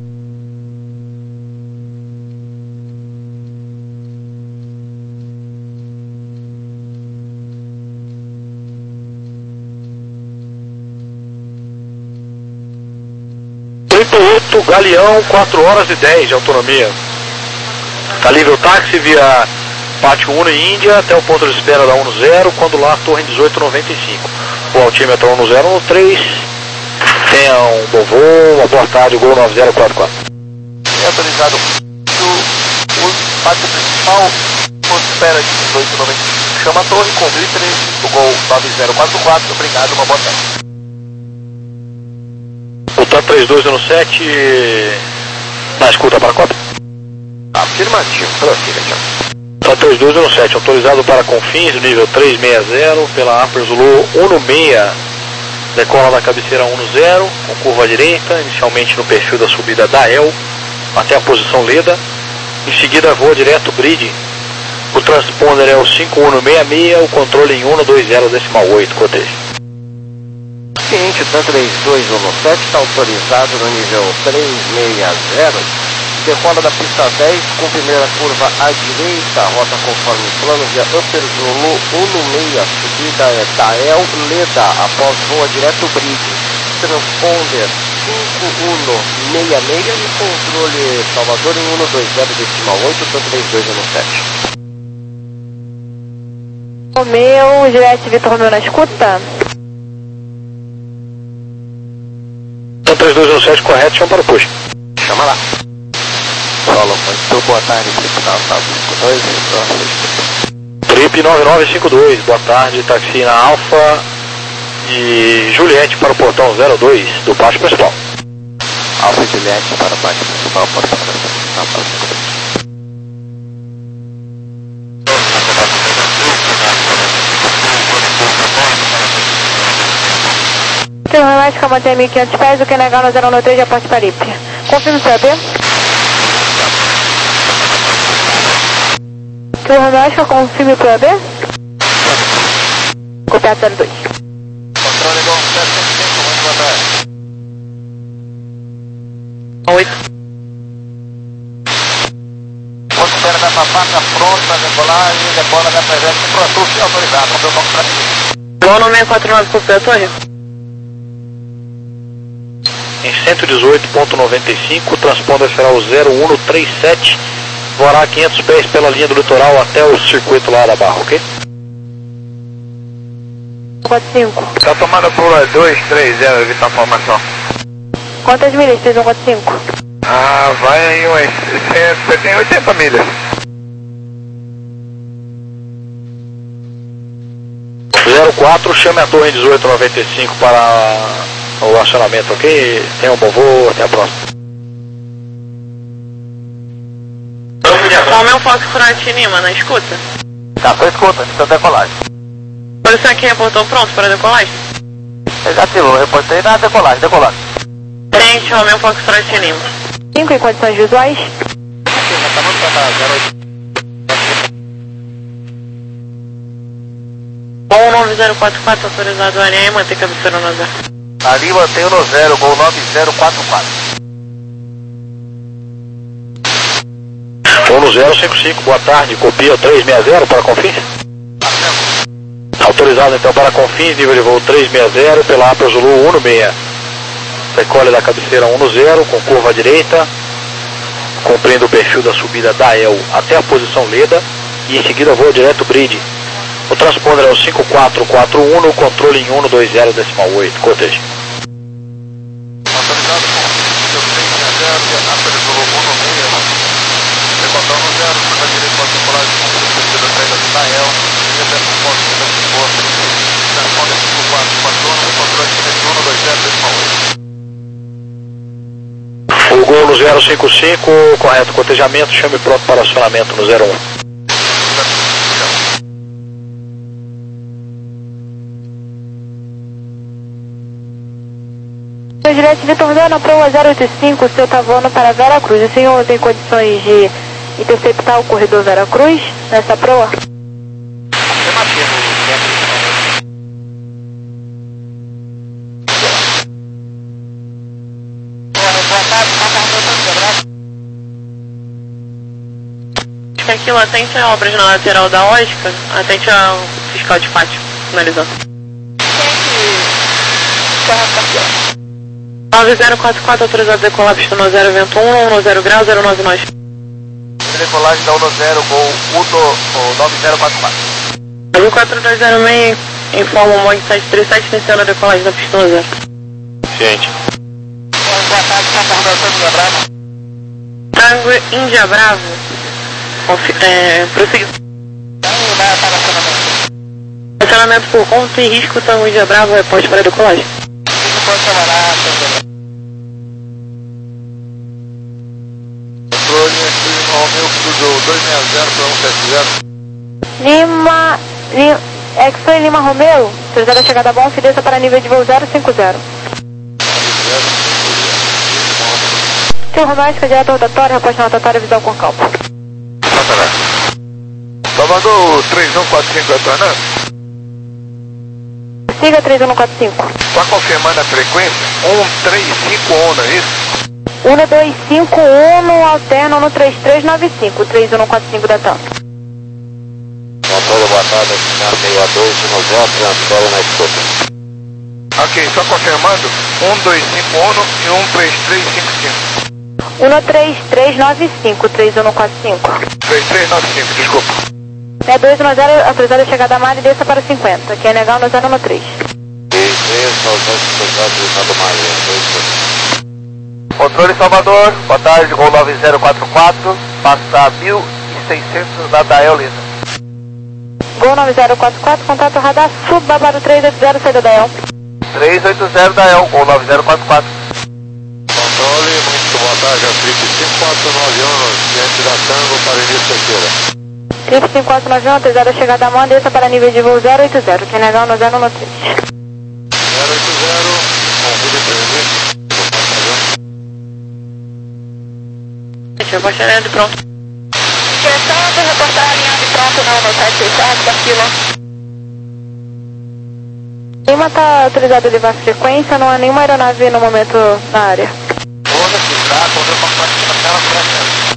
trinta e oito, Galeão, quatro horas e dez de autonomia. Está livre o táxi via Pátio Uno e Índia até o ponto de espera da um zero, quando lá Torre dezoito noventa e cinco. O altímetro um zero um três. Tenha um bom voo, uma boa tarde, Gol nove zero quatro quatro. É autorizado o, o pátio principal, ponto de espera de dezoito noventa e cinco. Chama a torre com mil e treze, o Gol nove zero quatro quatro, obrigado, uma boa tarde. O T A três dois um sete, na escuta para a cópia. Afirmativo, prossiga, tchau. T A três dois um sete, autorizado para confins, nível três seis zero, pela Upper Zulu um seis, decola da cabeceira um zero, com curva à direita, inicialmente no perfil da subida da E L, até a posição Leda, em seguida voa direto Bridge. O transponder é o cinco um seis seis, o controle em um dois zero decimal oito, cotejo. Ciente, T A três dois um sete está autorizado no nível três seis zero, decola da pista dez com primeira curva à direita, rota conforme plano via Upper Zulu um seis, subida é da E L, Leda, após voa direto Bridge, transponder cinco um seis seis e controle Salvador em um dois zero decimal oito, T A três dois um sete. Romeu, Juliette Vitor Romeu na escuta. T A três dois um sete, correto, chama para o push. chama lá. Solo, muito boa tarde, Trip Trip nove nove cinco dois, boa tarde, táxi na Alfa e Juliette para o portão zero dois do pátio principal. Alfa e Juliette para o pátio principal, portão zero dois. Termomática mantém mil e quinhentos pés, o que negar no zero um três de Aporte Paripe. Confirme o C A B. Termomática, confirme o C A B. Copiado zero dois. Controle bom, sete cinco cinco, muito boa tarde. oito. Considera da papata pronta, decolar e decola da presença do produto autorizado. Vamos ver o banco para mim. Vou no seis quatro nove, copiou a torre. Em cento e dezoito ponto noventa e cinco, transponder federal zero um três sete, voará quinhentos pés pela linha do litoral até o circuito lá da Barra, ok? quatro cinco. Está tomada por dois três zero, evitar a formação. Quantas milhas? três um quatro cinco. Ah, vai em umas você tem oitenta milhas. zero quatro, chame a torre em dezoito noventa e cinco para o acionamento, ok? Tenha um bom voo, até a próxima. Qual o meu Foxtrot Lima, na escuta? Tá, só escuta, então decolagem. Você aqui reportou pronto para decolagem? Negativo, reportei na decolagem, decolagem. Frente ao meu Foxtrot Lima. cinco em condições visuais. Gol nove zero quatro quatro, autorizado a linha e manter cabeceira no zero. Ali mantenho no zero, gol nove zero quatro quatro. Voo no zero cinco cinco, boa tarde, copia três seis zero para Confins. Autorizado então para Confins, nível de voo três seis zero pela Apple Zulu um seis. Recolhe da cabeceira um zero com curva à direita, cumprindo o perfil da subida da E L até a posição Leda e em seguida voa direto Bridge. O transponder é o cinco quatro quatro um no controle em um dois zero decimal oito, cottage. Autorizado com nível três seis zero, Apple Zulu um seis. Levantão no zero, curva direita para a circulagem com o perfil da saída da E L e até por ponto da força. Transponder cinco quatro quatro um no controle em um dois zero decimal oito. O gol no zero cinco cinco, correto cotejamento, chame pronto para acionamento no zero um. Juliette Vitor Zero, proa zero oito cinco, o senhor está voando para Vera Cruz. O senhor tem condições de interceptar o corredor Vera Cruz nessa proa? Aqui latente a obras na lateral da Oscar, atente ao fiscal de pátio, finalizando. nove zero quatro quatro, autorizado a decolar, pista no zero, vento um, no zero grau, zero nove nove. Decolagem da um zero, gol nove zero quatro quatro. mil quatro dois zero seis, informa o M O G sete três sete, iniciando a decolagem da pista no zero. Ciente. Boa tarde, Índia Bravo. Tango Índia Bravo. Confi é, prosseguiu. Acionamento por conta e risco, Tango Índia Bravo, reporte para a decolagem. Controle Romeu cruzou dois seis zero para um sete zero. Lima, Lima, X-Ray Lima Romeu, autorizado a chegada bom, desça para nível de voo zero cinco zero. Senhor Romeu, direto rotatória, reposto na rotatória visual com calma. Salvador três um quatro cinco, retornando. Siga três um quatro cinco. Está confirmando a frequência? um três cinco um, não é isso? um dois cinco um, alterna no três três nove cinco, três um quatro cinco da TAM. Controle, boa tarde, meio a dois, no zero, transponder na escuta. Ok, só confirmando, um dois cinco um e um três três cinco cinco. um três três nove cinco, três um quatro cinco. três três nove cinco, desculpa. É dois um zero, autorizado a chegada a mar e desça para cinquenta, que é negar no zero um três. três três, autorizado a Maria, dois Controle Salvador, boa tarde, Gol nove zero quatro quatro, passa mil e seiscentos da Dael Lina. Gol nove zero quatro quatro, contato radar sul, Bárbaro três oito zero, saída Dael. três oito zero Dael, Gol nove zero quatro quatro. Controle, muito boa tarde, a Trip cinco quatro nove um, diante da Tango para início terceira. Trip cinco quatro nove um, autorizada chegada a mão, desça para nível de voo zero oito zero, T N H no zero um três. zero oito zero, convide para início. Reportar alinhado pronto. Começando, reportar alinhado pronto na um sete seis quatro, da fila. Lima está autorizado a levar frequência, não há nenhuma aeronave no momento na área. Toda que está, toda a parte da tela por aqui.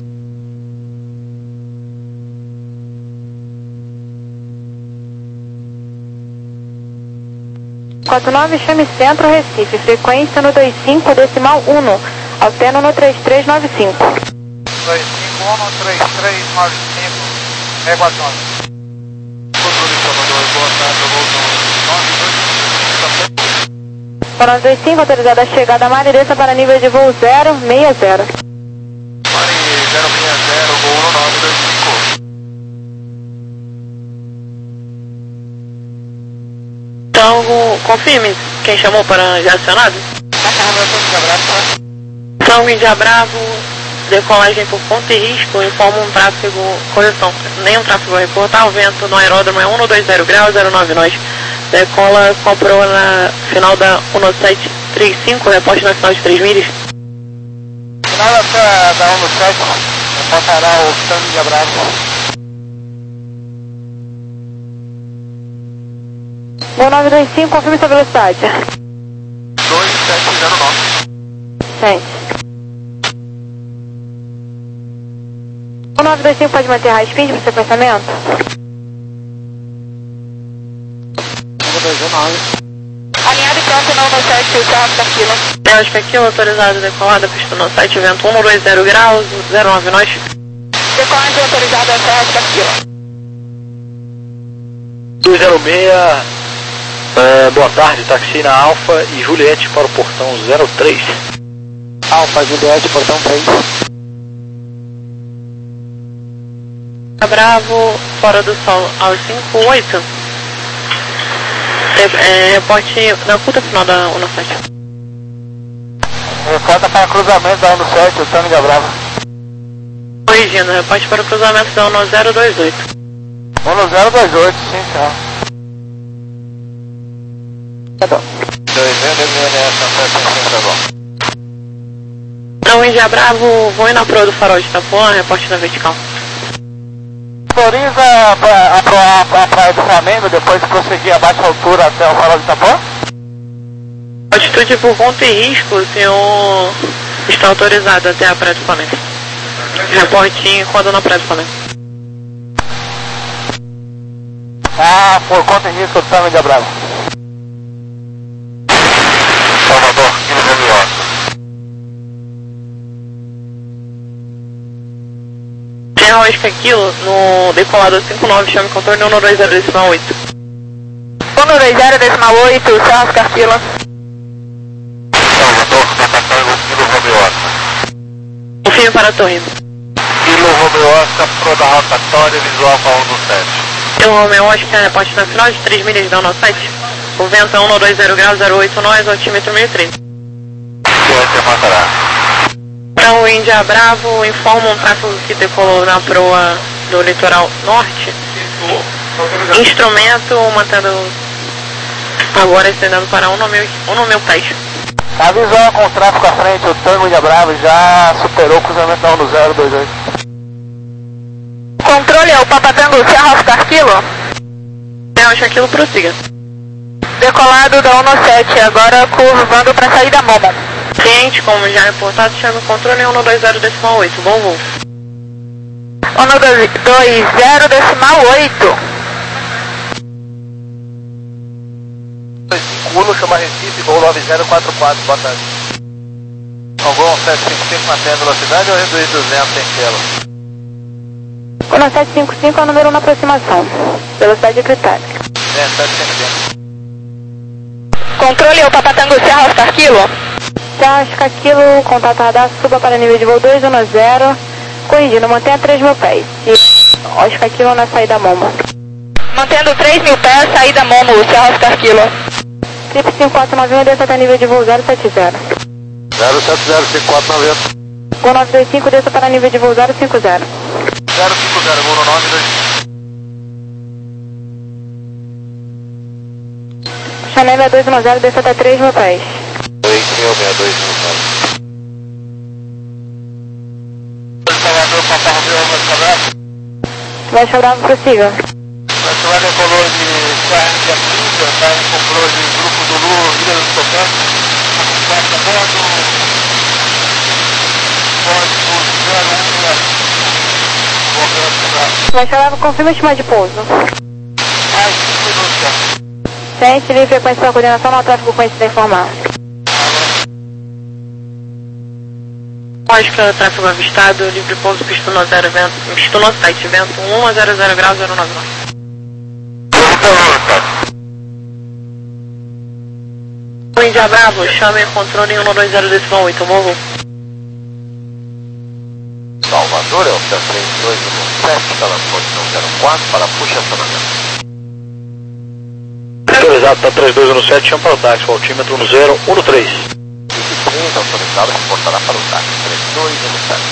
quatro nove, chame Centro Recife, frequência no dois cinco, decimal um, alterno no três três nove cinco. dois cinco um três três nove cinco, Égua nove. Controle Salvador, boa tarde, nove dois. Para dois cinco, autorizada a chegada a Mari, desça para nível de voo zero seis zero. Mari zero seis zero, Gol nove dois cinco. Então, confirme quem chamou para já acionado. Então, Índia Bravo, decolagem por ponto e risco, informa um tráfego, correção, nenhum tráfego a reportar, o vento no aeródromo é um dois zero graus, zero nove nós. Decola com a proa na final da um sete três cinco, reporte na final de três milhas. Final da, da um sete, reportará o Tango de Bravo. Gol nove dois cinco, confirme sua velocidade. dois sete zero nove. Gente. O nove dois cinco pode manter high speed para sequenciamento? Alinhado e pronto, não no sete, o carro da fila. Bélgica aqui, autorizado decolada, pista no site, vento um dois zero graus, zero nove nós. Decolagem autorizada ao carro da fila. dois zero seis, é, boa tarde, taxi na Alfa e Juliette para o portão zero três. Alfa, Juliette, portão três. Bravo, fora do sol aos cinco oito. É, reporte na curta final da um sete. Reporta para cruzamento da um sete, o Tango de Bravo. Corrigindo, reporte para o cruzamento da um zero dois oito. um zero dois oito, sim, senhor. Tá bom. dois zero dois Não, Índia Bravo, vou ir na proa do farol de Itapuã, reporte na vertical. Autoriza a, a, a praia do Flamengo, depois prosseguir a baixa altura até o farol de Itapuã? Altitude por ponto e risco, o senhor está autorizado até a praia do Flamengo. Reporte quando na praia do Flamengo. Ah, por conta e risco do Tango de Bravo. Salvador, Kilo Romeo. Terra Oscar Kilo, no decolado cinco nove, chame contorno um dois zero decimal oito. um dois zero decimal oito, Terra Oscar Kilo. Salvador, Tango, Kilo Romeo. Confirme para a torre. Kilo Romeo Oscar, proa da rotatória, visual para um sete. Kilo Romeo Oscar, reporte na final de três milhas da um sete. O vento é um dois zero graus, zero oito nós, altímetro mil e três. Você matará. Então, Índia Bravo informa um tráfego que decolou na proa do litoral norte. Instrumento mantendo agora estendendo para um no meu, um no meu pés. A visão com o tráfego à frente, o Tango de Bravo já superou o cruzamento da um zero dois oito. Controle é o Papa Tango, Terra Oscar Kilo. Terra Oscar Kilo, prossiga. Decolado da um sete, agora curvando para sair da bomba. Ciente, como já reportado, chama o controle um dois zero decimal oito. Bom voo. um dois zero decimal oito. dois cinco um, chama Recife, Gol nove zero quatro quatro, boa tarde. Então, Gol sete cinco cinco mantém a velocidade ou reduzir duzentos sem selo? um sete cinco cinco é o número na aproximação. Velocidade critéria. É, sete cinco cinco. Controle é o Papa Tango, Terra Oscar Kilo. Oscar Kilo, contato radar, suba para nível de voo dois um zero, corrigindo, mantenha três mil pés. E Oscar Kilo na saída Momo. Mantendo três mil pés, saída Momo, Serra Oscar Kilo. Trip cinco quatro nove um, desça até nível de voo zero sete zero. zero sete zero, cinco quatro nove um. Gol nove dois cinco, desça para nível de voo zero cinco zero. zero cinco zero, Gol nove dois cinco. Chanel dois um zero, desça até três mil pés. oito mil, seis dois um zero. Salvador, Papa Romeu, Vasco Bravo. Vasco Bravo, prossiga. Vasco Bravo decolou de Carne de Africa, está em complô de Grupo do Lu, Ilha do Tocante. Passa bordo, bordo zero um zero. Vasco Bravo, confirma a estima de pouso. Mais cinco minutos já. Sente, livre frequência para coordenação, no tráfego conhecido a informar. Oscar, tráfego avistado, livre pouso, pista no zero, vento, pista no site, vento um a zero zero graus, zero nove nove. Índia Bravo, chame controle um dois zero decisão oito, movo. Salvador, é o três dois um sete, telefone zero quatro, para puxa estacionamento. Autorizado para três dois um sete, chama para o táxi, altímetro no zero um três. três, autorizado, reportará para o táxi, três dois um sete.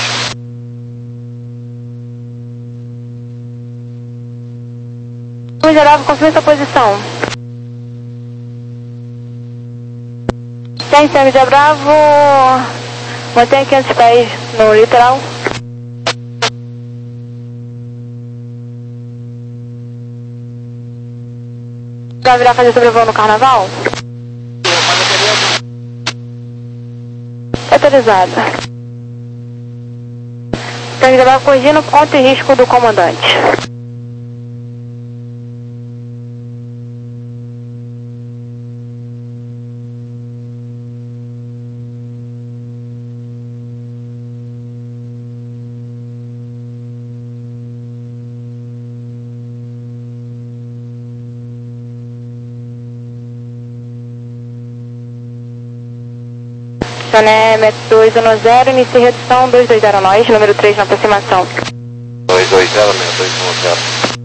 Índia Bravo, confirma sua posição. Sente, Índia Bravo, mantenha quinhentos pés no litoral. Vai virar fazer sobrevoo no carnaval? Autorizado. Então, ele vai corrigindo ponto e risco do comandante. Sané dois um zero, inicie redução dois dois zero nós, número três na aproximação. dois dois zero, seis dois um zero.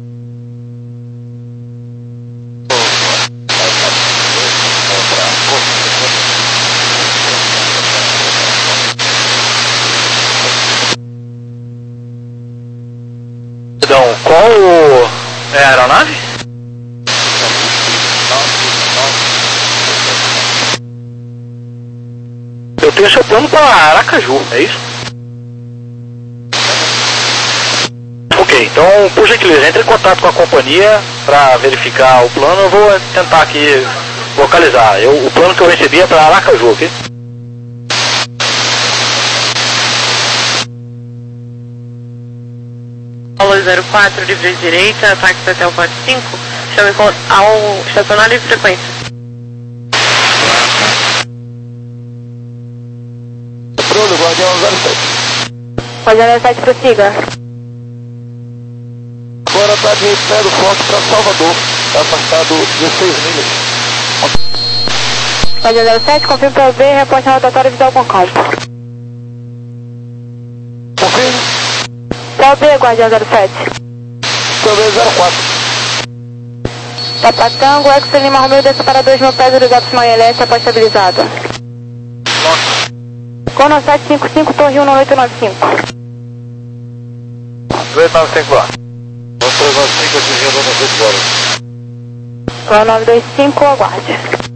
Perdão, qual é a aeronave? Eu tenho seu plano para Aracaju, é isso? Ok, então por gentileza, entre em contato com a companhia para verificar o plano. Eu vou tentar aqui localizar. Eu, o plano que eu recebi é para Aracaju, ok? Paulo zero quatro, livre direita, táxi até o quatro cinco, chame ao estacionar livre frequência. Bruno, Guardião zero sete. Guardião zero sete, prossiga. Agora está de pé do forte para Salvador. Está afastado dezesseis milhas. Guardião zero sete, confirme para o B, reporte rotatório visual com campo. Confirme. Para o B, Guardião zero sete. Para o B zero quatro. Tapatango, Extra Lima Romeu, desça para dois mil pés, horizonte sinal I L S, após estabilizado. Cono sete cinco cinco, torre um oito nove cinco. dois nove cinco lá. dois três nove cinco, atingindo no oito zero. Cono nove dois cinco, aguarde.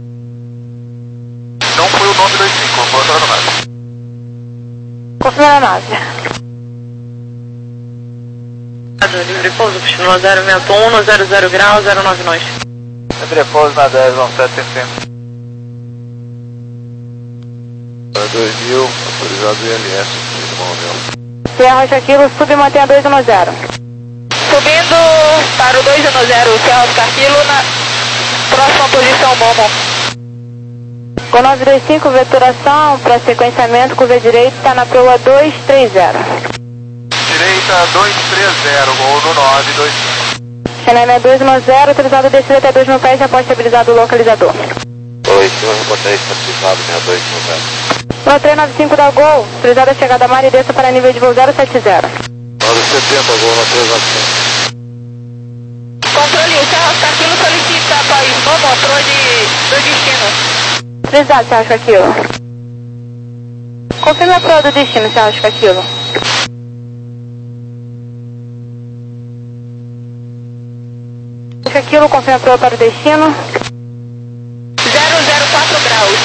Não foi o nove dois cinco, foi outra aeronave. Confirma a nave. Livre pouso, pista no zero, vento um, zero zero graus, zero nove nós. Livre pouso na dez, um sete centímetros. dois mil, autorizado I L S, Serra Oscar, sub e mantenha dois um zero. Subindo para o dois um zero, Serra Oscar, na próxima posição, Momo. Com nove dois cinco, veturação para sequenciamento, curva direita na proa dois três zero. Direita dois três zero, gol no nove dois cinco. Chanel dois um zero, autorizado descida até dois mil pés, após estabilizado o localizador. dois, senhor, reportei estabilizado, dois um zero. No três nove cinco da Gol, autorizado a chegada a mar e desça para nível de voo zero sete zero. nove setenta, Gol no três nove cinco. Controle, o Serra Casquilo solicita após o controle do destino. Autorizado, Serra Casquilo. Confirme a prova do destino, Serra Casquilo. Casquilo, confirme a prova para o destino. zero zero quatro graus.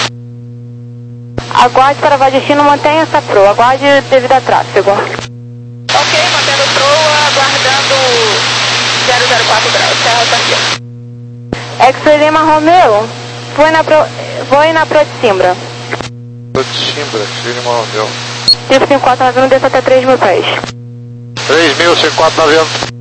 Aguarde para o destino, mantenha essa proa. Aguarde devido a tráfego. Ok, mantendo proa, aguardando zero zero quatro graus. Serra Casquilo. X-Ray Lima Romeo, voe na, pro, voe na proa de Simbra. Proa de Simbra, X-Ray Lima Romeo. Tipo cinco quatro nove um, desça até três mil pés. três mil, cinco quatro nove um.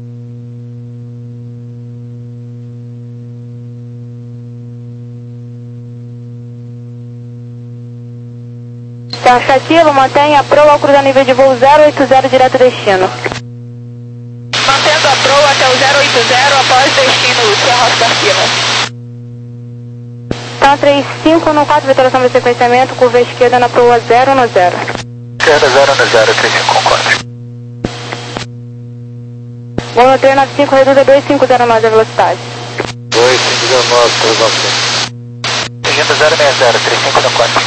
Serra Casquilo, mantenha a proa ao cruzar nível de voo zero oito zero direto destino. Mantendo a proa até o zero oito zero após destino, Serra Casquilo. Tá três cinco no quatro, vituração de sequenciamento, curva esquerda na proa zero no zero. Esquerda zero no zero, três cinco quatro. Voo no três nove cinco, reduza dois cinco zero nove a velocidade. dois cinco zero nove, três nove cinco. Seguindo zero seis zero, três cinco no quatro.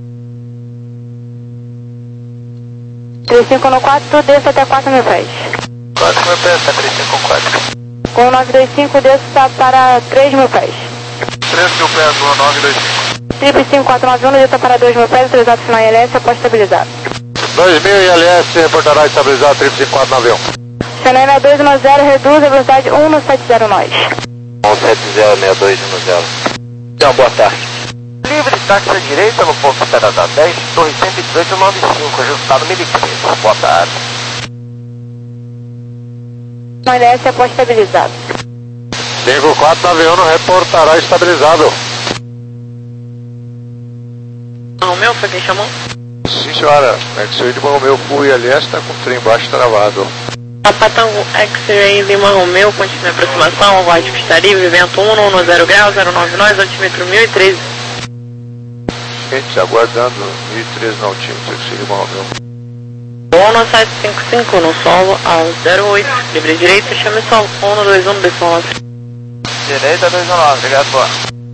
três cinco no quatro, desça até quatro mil pés. quatro mil pés, tá três cinco quatro. Com nove dois cinco, desça para três mil pés. três mil pés, no nove dois cinco. Triple cinco quatro nove um, desça para dois mil pés, autorizado final I L S, após estabilizado. dois mil I L S, reportará estabilizado, triple cinco quatro nove um. Chanel dois no zero, reduz a velocidade um no sete zero nós. um sete zero seis dois um zero. Então, boa tarde. Livre táxi à direita no ponto Canadá dez, torre cento e dezoito noventa e cinco, ajustado mil e quinhentos. Boa tarde. Final I L S, após estabilizado. cinco quatro nove um, reportará estabilizado. Romeu, foi quem chamou? Sim, senhora. X-Ray Lima Romeo, full I L S, está com o trem embaixo travado. Papatango X-Ray Lima Romeu, continue a aproximação, aguarde pista livre, vento um no zero grau, zero nove nós, altímetro mil e treze. Gente, aguardando mil e treze nautímetros, X-Ray Lima Romeo. Voo no sete cinco cinco, no solo ao zero oito, livre direita, chame solo, um no dois um, decisão Direita dois um nove, obrigado, boa.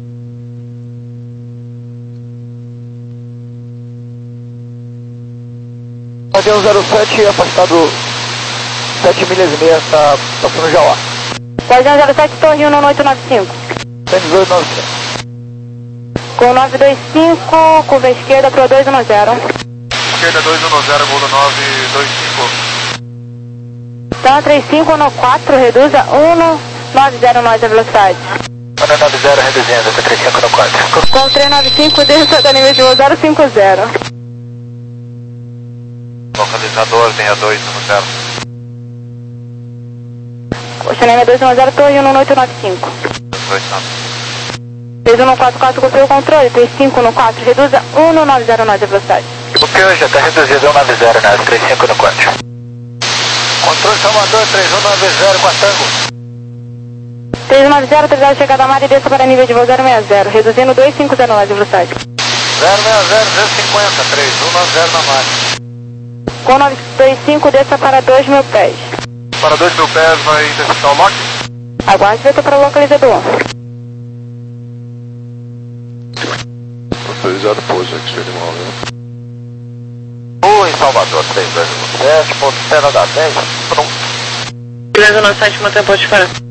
Guardião zero sete, afastado sete milhas e meia, está passando Jauá. Guardião zero sete, torre um no oito nove cinco. cento e dezoito nove cinco. Com nove dois cinco, curva esquerda, pro dois um zero. Esquerda dois um zero, gol do nove dois cinco. Então três cinco no quatro, reduza um no nove zero nós a velocidade. um nove zero, reduzindo, até três cinco no quatro. Com três nove cinco, desça da nível de voo zero cinco zero. Localizador, linha dois um zero. Chanel dois um zero, torre um no oito nove cinco. dois nove. três um no quatro quatro, copiou o controle, três cinco no quatro, reduza um no nove zero nós a velocidade. O pior já está reduzido um nove zero, né? três cinco no quatro. Controle Salvador, três um nove zero, Quatango. três um nove zero, autorizado chegada a mar e desça para nível de voo zero seis zero, reduzindo dois cinco zero nós a velocidade. zero seis zero, duzentos e cinquenta, três um nove zero na margem. Com nove dois cinco, desça para dois mil pés. Para dois mil pés vai interceptar o lock. Aguarde desça para o localizador. Autorizado pouso, X-Ray Lima Romeo. Ou em Salvador, três dois um sete, ponto Canadá dez. Beleza, na sete, mantém a ponte de